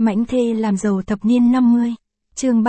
Mãnh thê làm giàu thập niên 50. Chương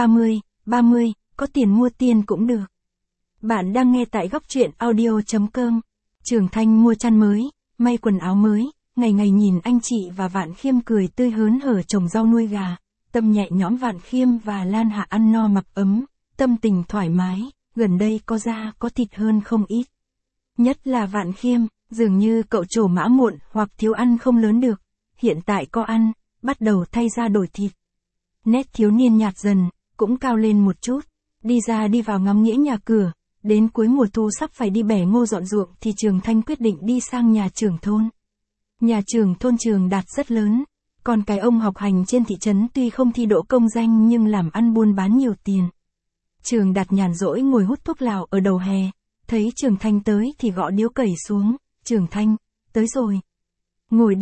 30, có tiền mua tiên cũng được. Bạn đang nghe tại góc truyện audio.com. Trường Thanh mua chăn mới, may quần áo mới, ngày ngày nhìn anh chị và Vạn Khiêm cười tươi hớn hở trồng rau nuôi gà, tâm nhẹ nhõm Vạn Khiêm và Lan Hạ ăn no mặc ấm, tâm tình thoải mái, gần đây có da có thịt hơn không ít. Nhất là Vạn Khiêm, dường như cậu trổ mã muộn hoặc thiếu ăn không lớn được, hiện tại có ăn, bắt đầu thay da đổi thịt. Nét thiếu niên nhạt dần, cũng cao lên một chút, đi ra đi vào ngắm nghĩa nhà cửa, đến cuối mùa thu sắp phải đi bẻ ngô dọn ruộng thì Trường Thanh quyết định đi sang nhà trưởng thôn. Nhà trưởng thôn Trường Đạt rất lớn, còn cái ông học hành trên thị trấn tuy không thi đỗ công danh nhưng làm ăn buôn bán nhiều tiền. Trường Đạt nhàn rỗi ngồi hút thuốc lào ở đầu hè, thấy Trường Thanh tới thì gõ điếu cày xuống, Trường Thanh, tới rồi. Ngồi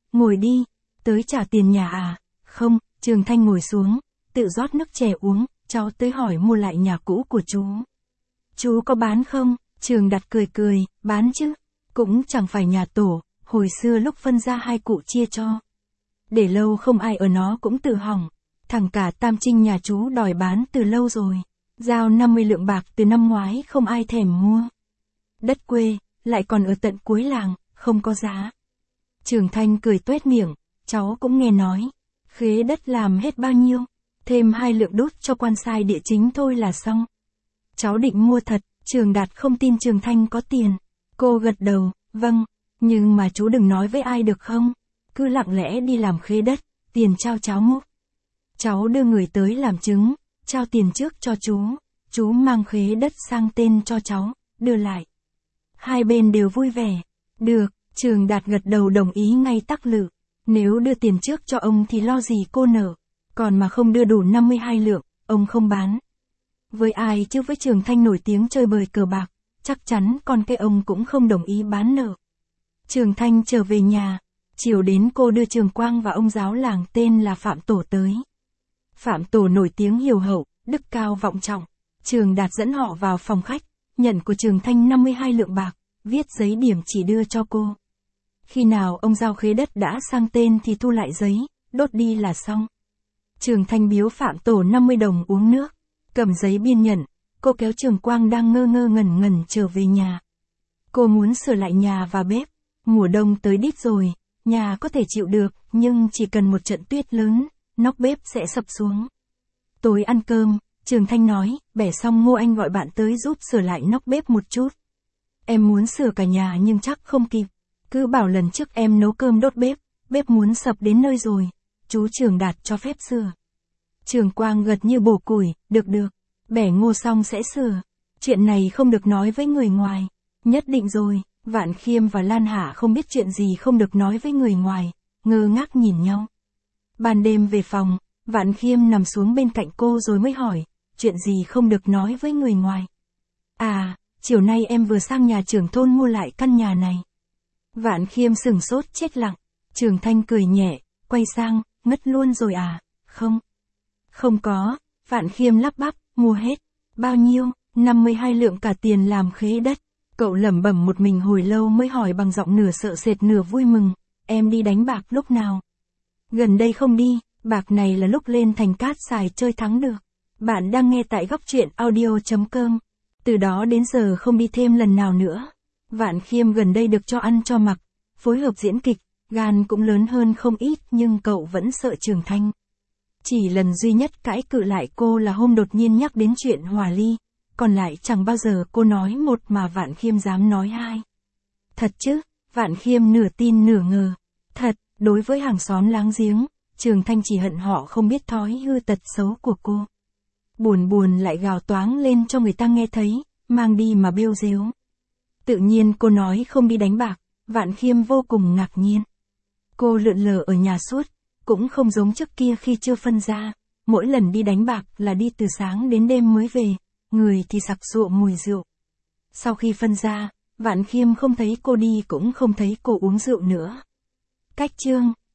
đi, tới trả tiền nhà à? Không, Trường Thanh ngồi xuống, tự rót nước chè uống, cháu tới hỏi mua lại nhà cũ của chú. Chú có bán không? Trường Đạt cười, bán chứ, cũng chẳng phải nhà tổ, hồi xưa lúc phân ra hai cụ chia cho. Để lâu không ai ở nó cũng tự hỏng, thằng cả Tam Trinh nhà chú đòi bán từ lâu rồi, giao 50 lượng bạc từ năm ngoái không ai thèm mua. Đất quê, lại còn ở tận cuối làng, không có giá. Trường Thanh cười tuét miệng, cháu cũng nghe nói, khế đất làm hết bao nhiêu, thêm 2 lượng đút cho quan sai địa chính thôi là xong. Cháu định mua thật, Trường Đạt không tin Trường Thanh có tiền. Cô gật đầu, vâng, nhưng mà chú đừng nói với ai được không? Cứ lặng lẽ đi làm khế đất, tiền trao cháu múc. Cháu đưa người tới làm chứng, trao tiền trước cho chú mang khế đất sang tên cho cháu, đưa lại. Hai bên đều vui vẻ. Được, Trường Đạt gật đầu đồng ý ngay tắc lự. Nếu đưa tiền trước cho ông thì lo gì cô nợ, còn mà không đưa đủ 52 lượng, ông không bán. Với ai chứ với Trường Thanh nổi tiếng chơi bời cờ bạc, chắc chắn con cái ông cũng không đồng ý bán nợ. Trường Thanh trở về nhà, chiều đến cô đưa Trường Quang và ông giáo làng tên là Phạm Tổ tới. Phạm Tổ nổi tiếng hiếu hậu, đức cao vọng trọng. Trường Đạt dẫn họ vào phòng khách, nhận của Trường Thanh 52 lượng bạc, viết giấy điểm chỉ đưa cho cô. Khi nào ông giao khế đất đã sang tên thì thu lại giấy, đốt đi là xong. Trường Thanh biếu Phạm Tổ 50 đồng uống nước, cầm giấy biên nhận, cô kéo Trường Quang đang ngơ ngẩn trở về nhà. Cô muốn sửa lại nhà và bếp, mùa đông tới đít rồi, nhà có thể chịu được, nhưng chỉ cần một trận tuyết lớn, nóc bếp sẽ sập xuống. Tối ăn cơm, Trường Thanh nói, bẻ xong Ngô Anh gọi bạn tới giúp sửa lại nóc bếp một chút. Em muốn sửa cả nhà nhưng chắc không kịp. Cứ bảo lần trước em nấu cơm đốt bếp muốn sập đến nơi rồi. Chú Trường Đạt cho phép sửa. Trường Quang gật như bổ củi, được, bẻ ngô xong sẽ sửa. Chuyện này không được nói với người ngoài. Nhất định rồi, Vạn Khiêm và Lan Hạ không biết chuyện gì không được nói với người ngoài, ngơ ngác nhìn nhau. Ban đêm về phòng, Vạn Khiêm nằm xuống bên cạnh cô rồi mới hỏi, chuyện gì không được nói với người ngoài. À, chiều nay em vừa sang nhà trưởng thôn mua lại căn nhà này. Vạn Khiêm sửng sốt chết lặng, Trường Thanh cười nhẹ, quay sang, ngất luôn rồi à? Không có, Vạn Khiêm lắp bắp, mua hết. Bao nhiêu? 52 lượng cả tiền làm khế đất. Cậu lẩm bẩm một mình hồi lâu mới hỏi bằng giọng nửa sợ sệt nửa vui mừng, em đi đánh bạc lúc nào? Gần đây không đi, bạc này là lúc lên thành cát xài chơi thắng được. Bạn đang nghe tại góc truyện audio.com. Từ đó đến giờ không đi thêm lần nào nữa. Vạn Khiêm gần đây được cho ăn cho mặc, phối hợp diễn kịch, gan cũng lớn hơn không ít nhưng cậu vẫn sợ Trường Thanh. Chỉ lần duy nhất cãi cự lại cô là hôm đột nhiên nhắc đến chuyện hòa ly, còn lại chẳng bao giờ cô nói một mà Vạn Khiêm dám nói hai. Thật chứ? Vạn Khiêm nửa tin nửa ngờ. Thật, đối với hàng xóm láng giếng, Trường Thanh chỉ hận họ không biết thói hư tật xấu của cô. Buồn lại gào toáng lên cho người ta nghe thấy, mang đi mà bêu rếu. Tự nhiên cô nói không đi đánh bạc, Vạn Khiêm vô cùng ngạc nhiên. Cô lượn lờ ở nhà suốt, cũng không giống trước kia khi chưa phân ra, mỗi lần đi đánh bạc là đi từ sáng đến đêm mới về, người thì sặc sụa mùi rượu. Sau khi phân ra, Vạn Khiêm không thấy cô đi cũng không thấy cô uống rượu nữa. Cách chương